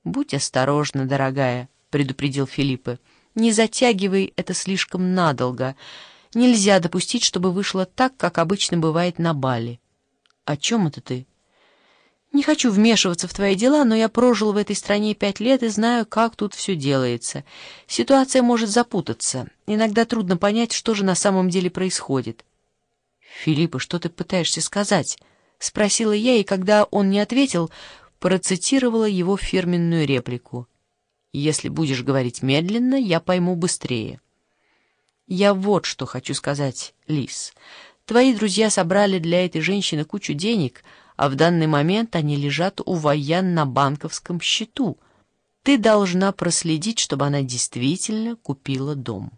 «Будь осторожна, дорогая», — предупредил Филиппе. «Не затягивай это слишком надолго. Нельзя допустить, чтобы вышло так, как обычно бывает на бале». «О чем это ты?» «Не хочу вмешиваться в твои дела, но я прожил в этой стране 5 лет и знаю, как тут все делается. Ситуация может запутаться. Иногда трудно понять, что же на самом деле происходит». «Филиппа, что ты пытаешься сказать?» — спросила я, и когда он не ответил, процитировала его фирменную реплику. «Если будешь говорить медленно, я пойму быстрее». «Я вот что хочу сказать, Лиз. Твои друзья собрали для этой женщины кучу денег, а в данный момент они лежат у Вайян на банковском счету. Ты должна проследить, чтобы она действительно купила дом».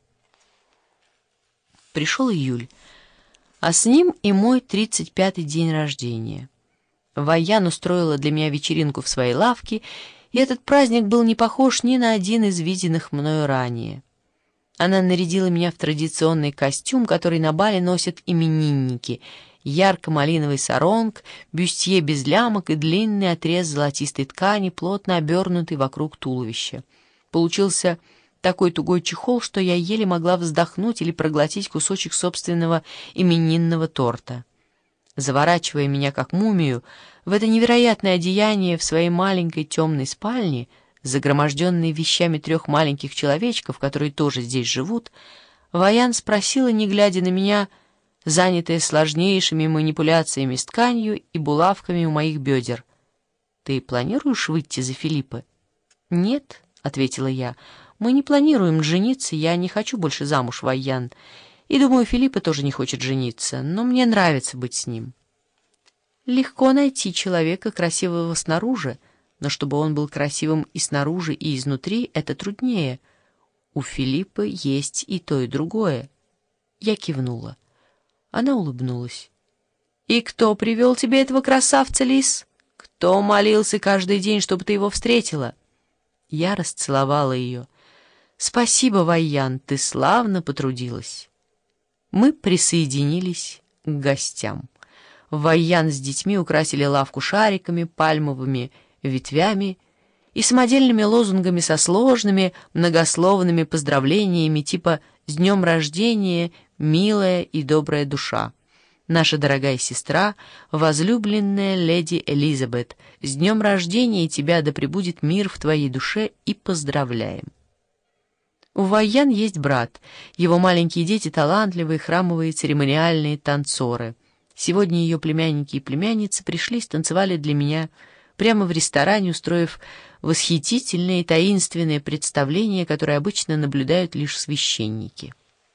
Пришел июль, а с ним и мой 35-й день рождения. Вайян устроила для меня вечеринку в своей лавке, и этот праздник был не похож ни на один из виденных мною ранее. Она нарядила меня в традиционный костюм, который на бале носят именинники: ярко-малиновый саронг, бюстье без лямок и длинный отрез золотистой ткани, плотно обернутый вокруг туловища. Получился такой тугой чехол, что я еле могла вздохнуть или проглотить кусочек собственного именинного торта. Заворачивая меня как мумию в это невероятное одеяние в своей маленькой темной спальне, загроможденной вещами 3 маленьких человечков, которые тоже здесь живут, Вайян спросила, не глядя на меня, занятая сложнейшими манипуляциями с тканью и булавками у моих бедер: «Ты планируешь выйти за Филиппа?» «Нет», — ответила я, — «мы не планируем жениться, я не хочу больше замуж, Вайян. И думаю, Филиппа тоже не хочет жениться, но мне нравится быть с ним». Легко найти человека красивого снаружи, но чтобы он был красивым и снаружи, и изнутри, это труднее. У Филиппа есть и то, и другое. Я кивнула. Она улыбнулась. «И кто привел тебе этого красавца, Лиз? Кто молился каждый день, чтобы ты его встретила?» Я расцеловала ее. «Спасибо, Вайян, ты славно потрудилась». Мы присоединились к гостям. Вайян с детьми украсили лавку шариками, пальмовыми ветвями и самодельными лозунгами со сложными многословными поздравлениями типа «С днем рождения, милая и добрая душа», «Наша дорогая сестра, возлюбленная леди Элизабет, с днем рождения тебя да пребудет мир в твоей душе и поздравляем». У Вайян есть брат. Его маленькие дети — талантливые, храмовые, церемониальные танцоры. Сегодня ее племянники и племянницы пришли и станцевали для меня прямо в ресторане, устроив восхитительное и таинственное представление, которое обычно наблюдают лишь священники.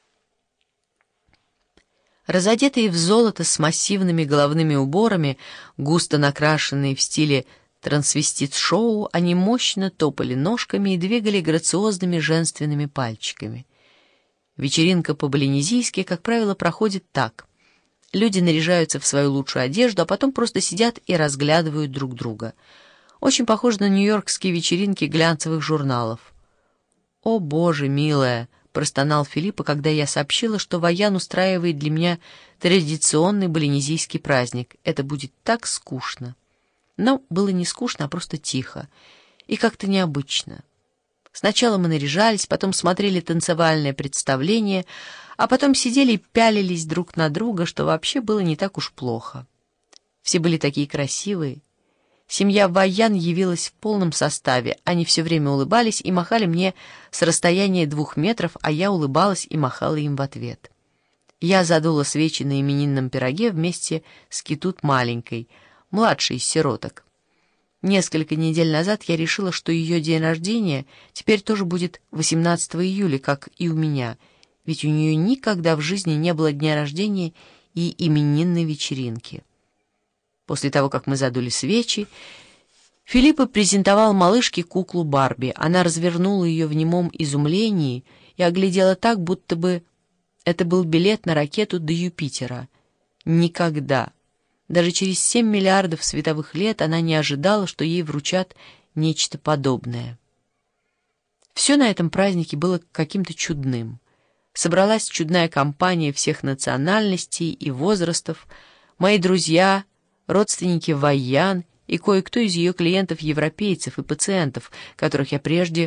Разодетые в золото с массивными головными уборами, густо накрашенные в стиле трансвестит-шоу, они мощно топали ножками и двигали грациозными женственными пальчиками. Вечеринка по-полинезийски, как правило, проходит так. Люди наряжаются в свою лучшую одежду, а потом просто сидят и разглядывают друг друга. Очень похоже на нью-йоркские вечеринки глянцевых журналов. «О, Боже, милая!» — простонал Филиппа, когда я сообщила, что Вайян устраивает для меня традиционный полинезийский праздник. Это будет так скучно. Но было не скучно, а просто тихо. И как-то необычно. Сначала мы наряжались, потом смотрели танцевальное представление, а потом сидели и пялились друг на друга, что вообще было не так уж плохо. Все были такие красивые. Семья Вайян явилась в полном составе. Они все время улыбались и махали мне с расстояния 2 метров, а я улыбалась и махала им в ответ. Я задула свечи на именинном пироге вместе с Китут маленькой, младшей из сироток. Несколько недель назад я решила, что ее день рождения теперь тоже будет 18 июля, как и у меня, ведь у нее никогда в жизни не было дня рождения и именинной вечеринки. После того, как мы задули свечи, Филиппа презентовал малышке куклу Барби. Она развернула ее в немом изумлении и оглядела так, будто бы это был билет на ракету до Юпитера. Никогда, даже через 7 миллиардов световых лет, она не ожидала, что ей вручат нечто подобное. Все на этом празднике было каким-то чудным. Собралась чудная компания всех национальностей и возрастов, мои друзья, родственники Вайян и кое-кто из ее клиентов-европейцев и пациентов, которых я прежде